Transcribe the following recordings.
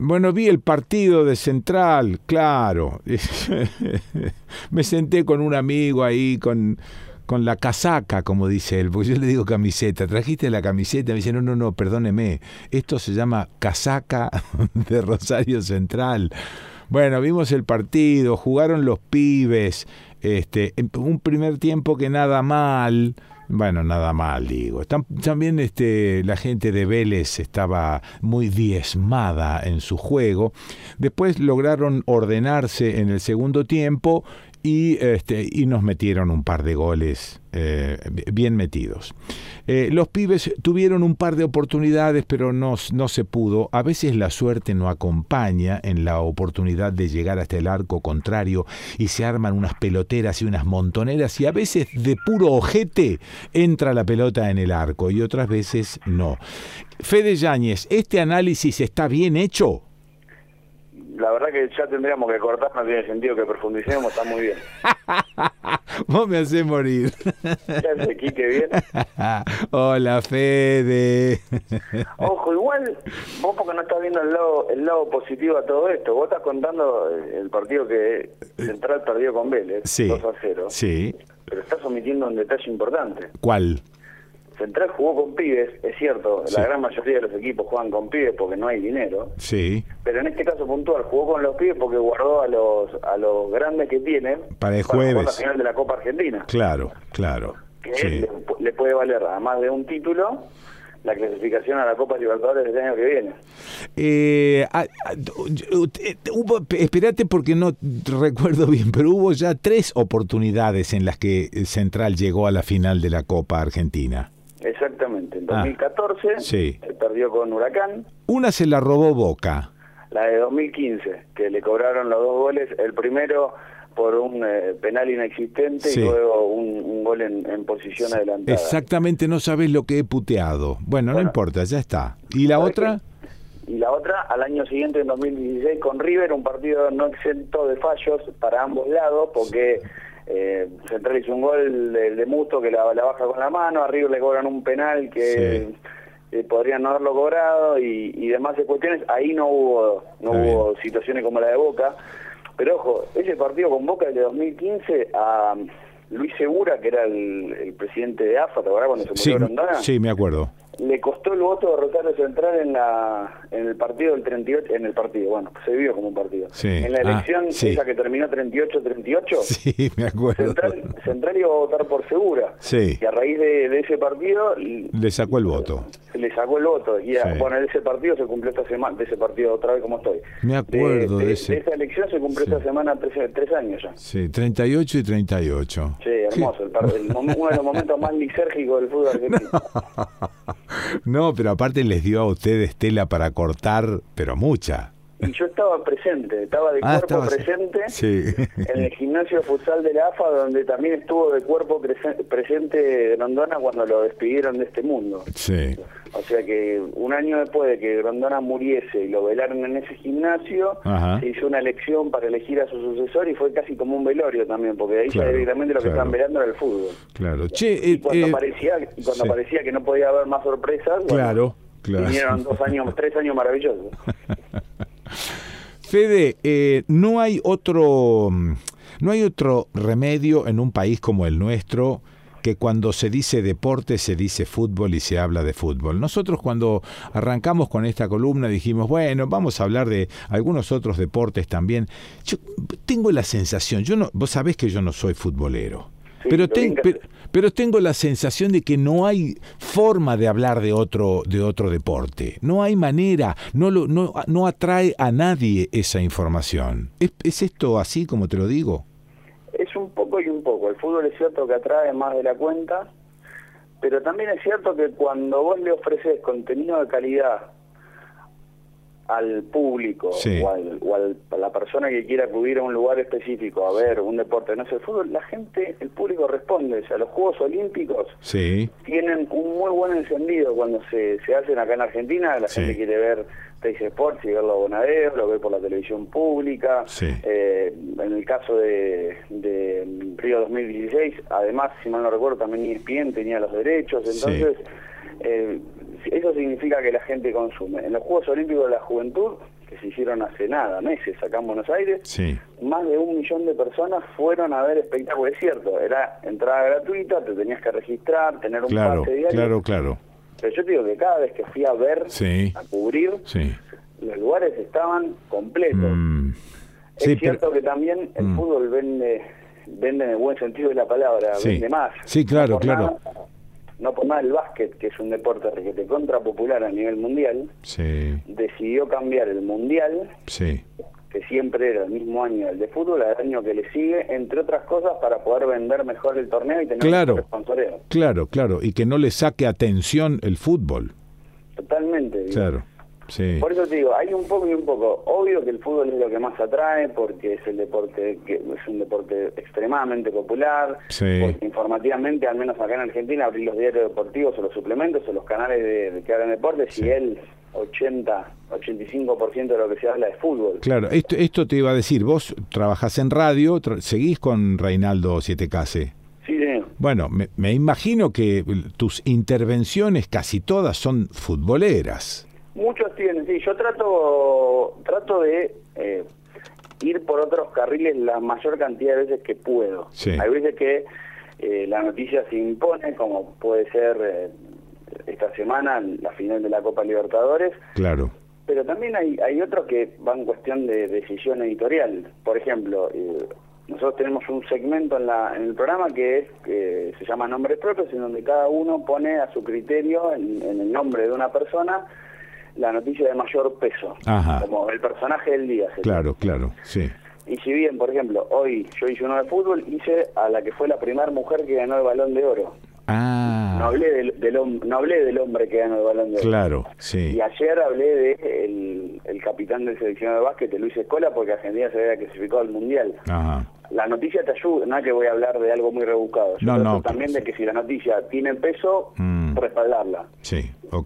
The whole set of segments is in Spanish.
Bueno, vi el partido de Central, claro. Me senté con un amigo ahí con la casaca, como dice él, porque yo le digo camiseta. ¿Trajiste la camiseta? Me dice, no, perdóneme. Esto se llama casaca de Rosario Central. Bueno, vimos el partido, jugaron los pibes, un primer tiempo que nada mal. Bueno, nada mal, digo. También la gente de Vélez estaba muy diezmada en su juego. Después lograron ordenarse en el segundo tiempo y nos metieron un par de goles bien metidos. Los pibes tuvieron un par de oportunidades, pero no se pudo. A veces la suerte no acompaña en la oportunidad de llegar hasta el arco contrario y se arman unas peloteras y unas montoneras y a veces de puro ojete entra la pelota en el arco y otras veces no. Fede Yáñez, ¿este análisis está bien hecho? La verdad que ya tendríamos que cortar, no tiene sentido que profundicemos, está muy bien. Vos me hacés morir. ¿Qué hace Quique? ¿Bien? Hola, Fede. Ojo, igual, vos porque no estás viendo el lado positivo a todo esto. Vos estás contando el partido que Central perdió con Vélez, sí, 2-0. Sí. Pero estás omitiendo un detalle importante. ¿Cuál? Central jugó con pibes, es cierto, sí, la gran mayoría de los equipos juegan con pibes porque no hay dinero. Sí. Pero en este caso puntual jugó con los pibes porque guardó a los grandes que tienen para el jueves, jugar la final de la Copa Argentina. Claro. Que Sí. le puede valer, además de un título, la clasificación a la Copa Libertadores del año que viene. Espérate porque no recuerdo bien, pero hubo ya 3 oportunidades en las que Central llegó a la final de la Copa Argentina. Exactamente, en 2014 sí, perdió con Huracán. Una se la robó Boca. La de 2015, que le cobraron los 2 goles, el primero por un penal inexistente, sí, y luego un gol en posición adelantada. Exactamente, no sabes lo que he puteado. Bueno, no importa, ya está. ¿Y la otra? Y la otra, al año siguiente, en 2016, con River, un partido no exento de fallos para ambos lados, porque Central hizo un gol de Musto que la baja con la mano, a River le cobran un penal que podrían no haberlo cobrado y demás cuestiones. Ahí no hubo situaciones como la de Boca. Pero ojo, ese partido con Boca de 2015, a Luis Segura, que era el presidente de AFA, ¿te acuerdas cuando se murió Grondona? Sí, me acuerdo. Le costó el voto de Rosario Central en el partido del 38, bueno, se vio como un partido. Sí. En la elección esa que terminó 38-38, sí, me acuerdo. Central iba a votar por Segura. Sí. Y a raíz de ese partido le sacó el voto. Le sacó el voto. Y bueno, ese partido se cumplió esta semana, de ese partido otra vez como estoy. Me acuerdo de ese. De esa elección se cumplió esta semana 3 años ya. Sí, 38 y 38. Sí, hermoso. Uno de los momentos más lisérgicos del fútbol argentino. No, pero aparte les dio a ustedes tela para cortar, pero mucha. Y yo estaba presente, estaba de cuerpo presente en el gimnasio de futsal de la AFA, donde también estuvo de cuerpo presente Grondona cuando lo despidieron de este mundo. Sí. O sea que un año después de que Grondona muriese y lo velaron en ese gimnasio, se hizo una elección para elegir a su sucesor y fue casi como un velorio también, porque ahí ya directamente lo que estaban velando era el fútbol. Claro. Y cuando parecía que no podía haber más sorpresas, vinieron 3 años maravillosos. Fede, no hay otro remedio en un país como el nuestro que cuando se dice deporte se dice fútbol y se habla de fútbol. Nosotros cuando arrancamos con esta columna dijimos, bueno, vamos a hablar de algunos otros deportes también. Yo tengo la sensación, vos sabés que yo no soy futbolero, sí, pero tengo la sensación de que no hay forma de hablar de otro deporte. No hay manera, no atrae a nadie esa información. ¿Es esto así como te lo digo? Es un poco y un poco. El fútbol es cierto que atrae más de la cuenta, pero también es cierto que cuando vos le ofreces contenido de calidad al público o a la persona que quiera acudir a un lugar específico a ver un deporte, no sé, el fútbol, el público responde. O sea, los Juegos Olímpicos tienen un muy buen encendido cuando se hacen acá en Argentina. La gente quiere ver Teis Sports y verlo a Bonadeo, lo ve por la televisión pública. En el caso de Río 2016, además, si mal no recuerdo, también ESPN tenía los derechos. Entonces, eso significa que la gente consume. En los Juegos Olímpicos de la Juventud, que se hicieron hace nada, meses acá en Buenos Aires, Sí. más de 1 millón de personas fueron a ver espectáculos. Es cierto, era entrada gratuita, te tenías que registrar, tener un Claro, pase diario. claro. Pero yo te digo que cada vez que fui a ver, Sí. a cubrir, Sí. los lugares estaban completos. Es Sí, cierto pero- que también el fútbol vende en el buen sentido de la palabra, Sí. vende más. Sí, claro, No por claro. nada- no por nada el básquet, que es un deporte requete contra popular a nivel mundial, Sí, decidió cambiar el mundial, sí. que siempre era el mismo año del de fútbol, al año que le sigue, entre otras cosas para poder vender mejor el torneo y tener Claro. mejor sponsoreo. Claro. Y que no le saque atención el fútbol. Totalmente. digo. Claro. Sí. Por eso te digo, hay un poco y un poco. Obvio que el fútbol es lo que más atrae porque es el deporte que es un deporte extremadamente popular, Sí. porque informativamente, al menos acá en Argentina, abrir los diarios deportivos o los suplementos o los canales de que hagan deportes, Sí. y el 85% de lo que se habla es fútbol. Claro, esto te iba a decir, vos trabajás en radio, seguís con Reinaldo Sietecase. Sí, señor. Bueno, me imagino que tus intervenciones casi todas son futboleras. Muchos tienen, sí, yo trato de ir por otros carriles la mayor cantidad de veces que puedo. Sí. Hay veces que la noticia se impone, como puede ser esta semana, la final de la Copa Libertadores, Claro. pero también hay otros que van en cuestión de decisión editorial. Por ejemplo, nosotros tenemos un segmento en el programa que se llama Nombres Propios, en donde cada uno pone a su criterio, en el nombre de una persona, la noticia de mayor peso, Ajá. como el personaje del día. Claro, sí. Y si bien, por ejemplo, hoy yo hice uno de fútbol, hice a la que fue la primera mujer que ganó el Balón de Oro. Ah, No hablé no hablé del hombre que ganó el Balón de Oro. claro, sí. Y ayer hablé de el capitán del seleccionado de básquet, Luis Escola, porque Argentina se había clasificado al Mundial. Ajá. La noticia te ayuda, no es que voy a hablar de algo muy rebuscado. Yo trato también de que si la noticia tiene peso, respaldarla. Sí, ok.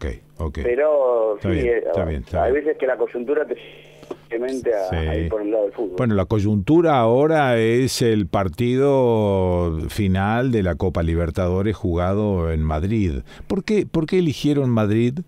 Pero Está sí, bien, está bien. hay veces que la coyuntura te simplemente a ir por el lado del fútbol. Bueno, la coyuntura ahora es el partido final de la Copa Libertadores jugado en Madrid. ¿Por qué eligieron Madrid?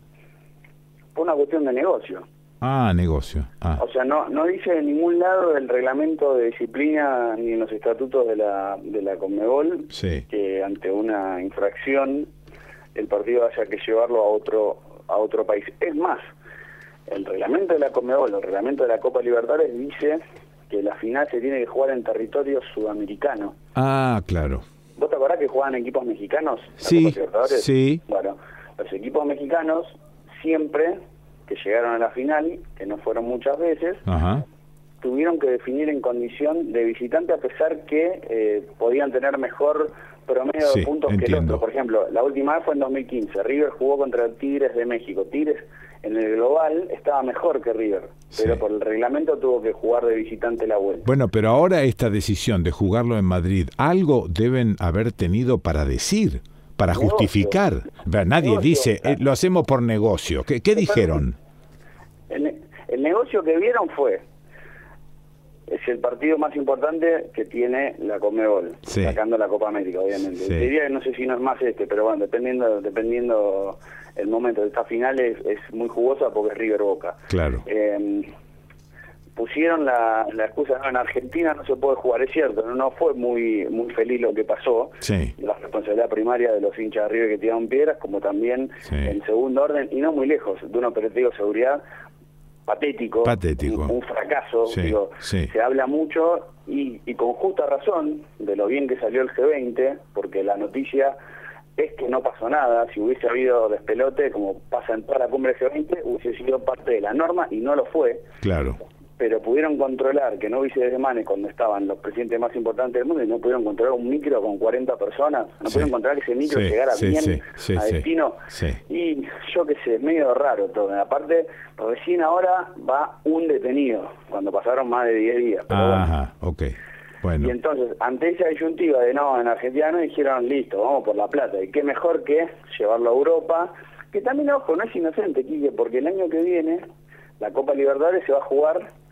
Fue una cuestión de negocio. Ah, negocio. Ah. O sea, no dice en ningún lado del reglamento de disciplina ni en los estatutos de la Conmebol Sí. que ante una infracción el partido haya que llevarlo a otro país. Es más, el reglamento de la Conmebol, el reglamento de la Copa Libertadores dice que la final se tiene que jugar en territorio sudamericano. Ah, claro. ¿Vos te acordás que jugaban equipos mexicanos? la Sí, Copa Libertadores? sí. Bueno, los equipos mexicanos siempre que llegaron a la final, que no fueron muchas veces, Ajá. tuvieron que definir en condición de visitante a pesar que podían tener mejor promedio Sí, de puntos que el entiendo. otro. Por ejemplo, la última vez fue en 2015. River jugó contra Tigres de México. Tigres en el global estaba mejor que River, pero Sí. por el reglamento tuvo que jugar de visitante la vuelta. Bueno, pero ahora esta decisión de jugarlo en Madrid, algo deben haber tenido para decir, para Negocio. justificar. Nadie Negocio. dice, lo hacemos por negocio. ¿Qué dijeron? El negocio que vieron es el partido más importante que tiene la Conmebol, Sí. sacando la Copa América, obviamente. Sí. Te diría que no sé si no es más pero bueno, dependiendo el momento. Esta final es muy jugosa porque es River Boca. Claro. Pusieron la excusa, no, en Argentina no se puede jugar, es cierto, no fue muy feliz lo que pasó. Sí. La responsabilidad primaria de los hinchas de River que tiraron piedras, como también Sí. en segundo orden, y no muy lejos, de un operativo de seguridad patético, un fracaso. Sí, Digo, sí. Se habla mucho y con justa razón de lo bien que salió el G20, porque la noticia es que no pasó nada. Si hubiese habido despelote, como pasa en toda la cumbre G20, hubiese sido parte de la norma y no lo fue. Claro. Pero pudieron controlar que no hubiese desmanes cuando estaban los presidentes más importantes del mundo y no pudieron controlar un micro con 40 personas, no Sí. pudieron controlar que ese micro Sí, llegara sí, bien sí, a sí, destino. sí. Y yo qué sé, es medio raro todo. Aparte, recién ahora va un detenido, cuando pasaron más de 10 días. Pero bueno. Ajá, ok. Bueno. Y entonces, ante esa disyuntiva de no, en Argentina no, dijeron, listo, vamos por la plata. Y qué mejor que llevarlo a Europa, que también, ojo, no es inocente, Quique, porque el año que viene la Copa Libertadores se va a jugar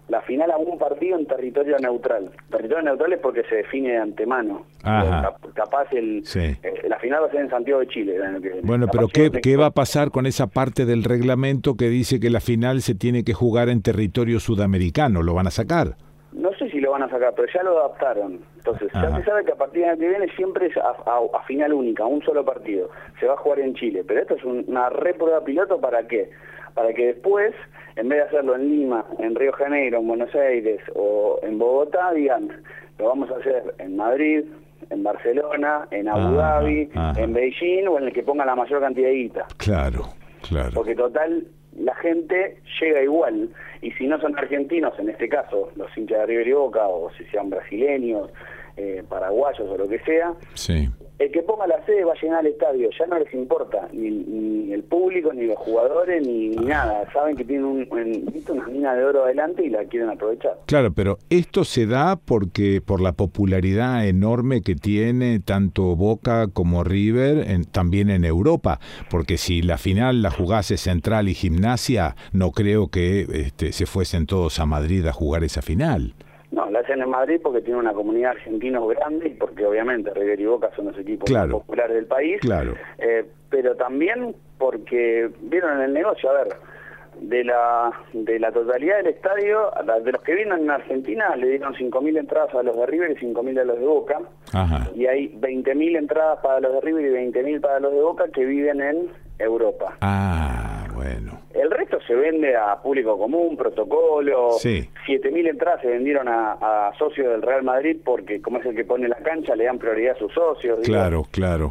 la final a un partido en territorio neutral. Territorio neutral es porque se define de antemano. Capaz la final va a ser en Santiago de Chile el año que viene. Bueno, pero ¿qué va a pasar con esa parte del reglamento que dice que la final se tiene que jugar en territorio sudamericano? ¿Lo van a sacar? No sé si lo van a sacar, pero ya lo adaptaron. Entonces, ya se sabe que a partir del año que viene siempre es a final única, un solo partido. Se va a jugar en Chile. Pero esto es una reprueba piloto, ¿para qué? Para que después, en vez de hacerlo en Lima, en Río de Janeiro, en Buenos Aires o en Bogotá, digan, lo vamos a hacer en Madrid, en Barcelona, en Abu Dhabi, en Beijing o en el que ponga la mayor cantidad de guita. Claro. Porque total, la gente llega igual. Y si no son argentinos, en este caso, los hinchas de River y Boca, o si sean brasileños, paraguayos o lo que sea, sí, el que ponga la sede va a llenar el estadio, ya no les importa ni el público, ni los jugadores, ni nada. Saben que tienen una mina de oro adelante y la quieren aprovechar. Claro, pero esto se da porque por la popularidad enorme que tiene tanto Boca como River, también en Europa, porque si la final la jugase Central y Gimnasia, no creo que se fuesen todos a Madrid a jugar esa final. No, la hacen en Madrid porque tiene una comunidad argentina grande y porque obviamente River y Boca son los equipos más populares del país. Claro. Pero también porque vieron el negocio, a ver, de la totalidad del estadio, de los que vienen en Argentina, le dieron 5.000 entradas a los de River y 5.000 a los de Boca. Ajá. Y hay 20.000 entradas para los de River y 20.000 para los de Boca que viven en Europa. Bueno. El resto se vende a público común, protocolo. Sí. 7.000 entradas se vendieron a socios del Real Madrid porque, como es el que pone la cancha, le dan prioridad a sus socios. Claro.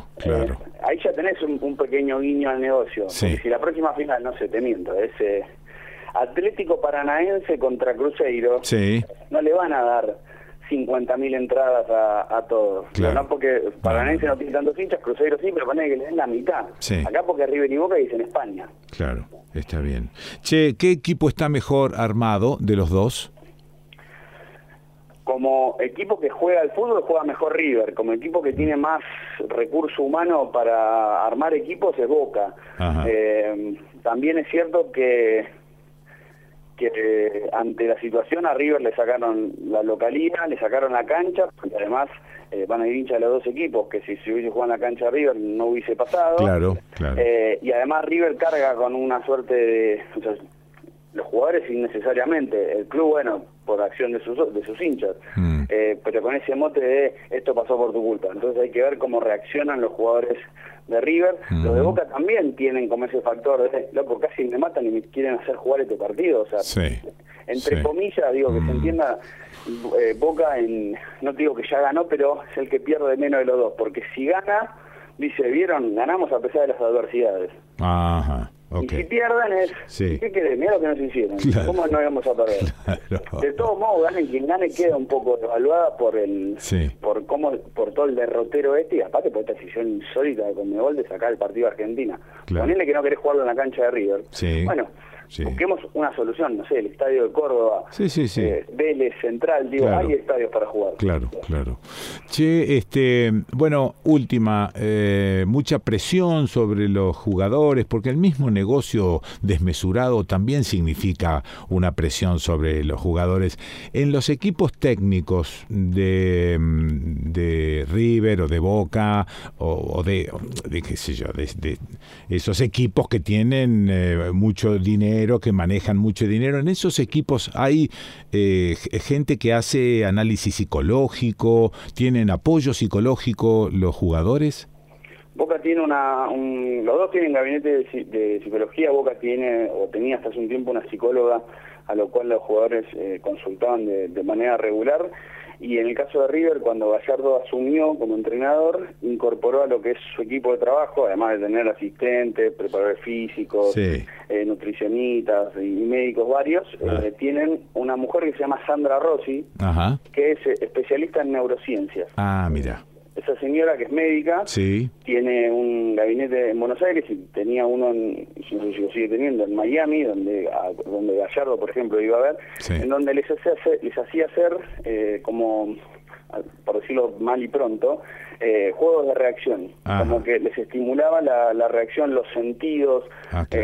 Ahí ya tenés un pequeño guiño al negocio. Sí. Porque si la próxima final, no sé, te miento, es Atlético Paranaense contra Cruzeiro, no le van a dar 50.000 entradas a todos. Claro. No porque Paranaense no tiene tantos hinchas, Cruzeiro sí, pero ponele que le den la mitad. Sí. Acá porque River y Boca dicen España. Claro, está bien. Che, ¿qué equipo está mejor armado de los dos? Como equipo que juega al fútbol, juega mejor River. Como equipo que tiene más recurso humano para armar equipos es Boca. También es cierto que ante la situación a River le sacaron la localía, le sacaron la cancha, porque además van a ir hinchas de los dos equipos, que si se hubiese jugado en la cancha de River no hubiese pasado. Claro. Y además River carga con una suerte de... O sea, los jugadores innecesariamente, el club, bueno, por acción de sus hinchas, pero con ese mote de esto pasó por tu culpa. Entonces hay que ver cómo reaccionan los jugadores de River. Los de Boca también tienen como ese factor de, loco, casi me matan y me quieren hacer jugar este partido. O sea, entre comillas, digo, que se entienda, Boca, no digo que ya ganó, pero es el que pierde menos de los dos, porque si gana, dice, vieron, ganamos a pesar de las adversidades. Ajá. Okay. Y si pierden es, ¿qué querés? Mirá lo que nos hicieron. Claro. ¿Cómo no íbamos a perder? Claro. De todos modos, ganen quien gane queda un poco evaluada por por todo el derrotero y aparte por esta decisión insólita de Conmebol de sacar el partido a Argentina. Claro. Ponele que no querés jugarlo en la cancha de River. Bueno, busquemos una solución, no sé, el estadio de Córdoba, Vélez, Central, digo, hay estadios para jugar. Claro. Che, bueno, última, mucha presión sobre los jugadores, porque el mismo negocio desmesurado también significa una presión sobre los jugadores. En los equipos técnicos de River o de Boca o de qué sé yo, de esos equipos que tienen mucho dinero, que manejan mucho dinero, en esos equipos hay gente que hace análisis psicológico, ¿tienen apoyo psicológico los jugadores? Boca tiene los dos tienen gabinete de psicología. Boca tiene, o tenía hasta hace un tiempo, una psicóloga a lo cual los jugadores consultaban de manera regular. Y en el caso de River, cuando Gallardo asumió como entrenador, incorporó a lo que es su equipo de trabajo, además de tener asistentes, preparadores físicos, nutricionistas y médicos varios, tienen una mujer que se llama Sandra Rossi, que es especialista en neurociencias. Mira. Esa señora, que es médica, tiene un gabinete en Buenos Aires y tenía uno, no sé si lo sigue teniendo, en Miami, donde Gallardo, por ejemplo, iba a ver, en donde les hacía hacer, como, por decirlo mal y pronto, juegos de reacción, como que les estimulaba la reacción, los sentidos,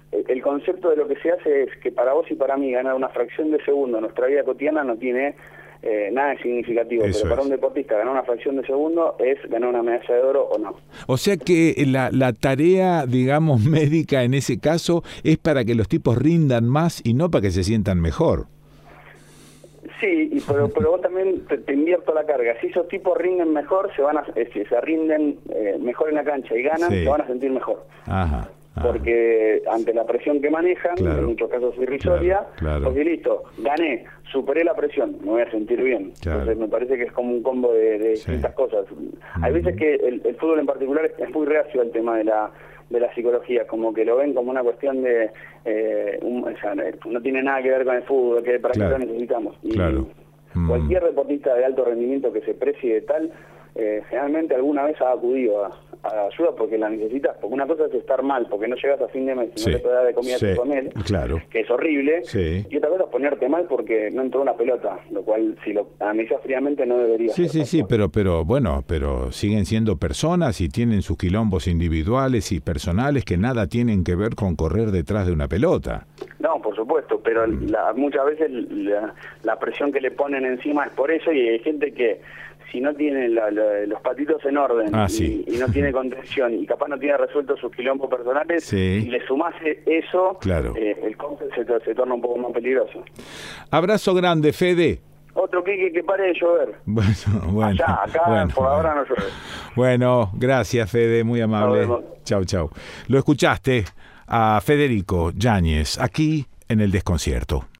el concepto de lo que se hace es que para vos y para mí ganar una fracción de segundo en nuestra vida cotidiana no tiene nada de significativo, Eso pero para es. un deportista ganar una fracción de segundo es ganar una medalla de oro o no. O sea que la tarea, digamos, médica en ese caso es para que los tipos rindan más y no para que se sientan mejor. Sí, pero vos también te invierto la carga. Si esos tipos rinden mejor, si se rinden mejor en la cancha y ganan, Sí. se van a sentir mejor. Ajá. Porque ante la presión que manejan, Claro. en muchos casos irrisoria, Claro. porque listo, gané, superé la presión, me voy a sentir bien. Claro. Entonces me parece que es como un combo de distintas cosas. Hay veces que el fútbol en particular es muy reacio al tema de la psicología, como que lo ven como una cuestión de o sea, no tiene nada que ver con el fútbol, que para Claro. qué lo necesitamos. Y Claro. cualquier deportista de alto rendimiento que se precie de tal, generalmente alguna vez ha acudido a ayuda porque la necesitas, porque una cosa es estar mal, porque no llegas a fin de mes y Sí. no te puedes dar de comida Sí. a tu familia, Claro. que es horrible, Sí. y otra cosa es ponerte mal porque no entró una pelota, lo cual si lo analizas fríamente no debería Sí, ser. sí, pero bueno, pero siguen siendo personas y tienen sus quilombos individuales y personales que nada tienen que ver con correr detrás de una pelota. No, por supuesto, pero muchas veces la presión que le ponen encima es por eso, y hay gente que si no tiene los patitos en orden Sí. y no tiene contención y capaz no tiene resueltos sus quilombos personales, Sí. y le sumás eso, Claro. el cóctel se torna un poco más peligroso. Abrazo grande, Fede. Otro que pare de llover. Bueno. Allá, acá por ahora no llueve. Bueno, gracias, Fede, muy amable. Nos vemos. Chau. Lo escuchaste a Federico Yáñez aquí en El Desconcierto.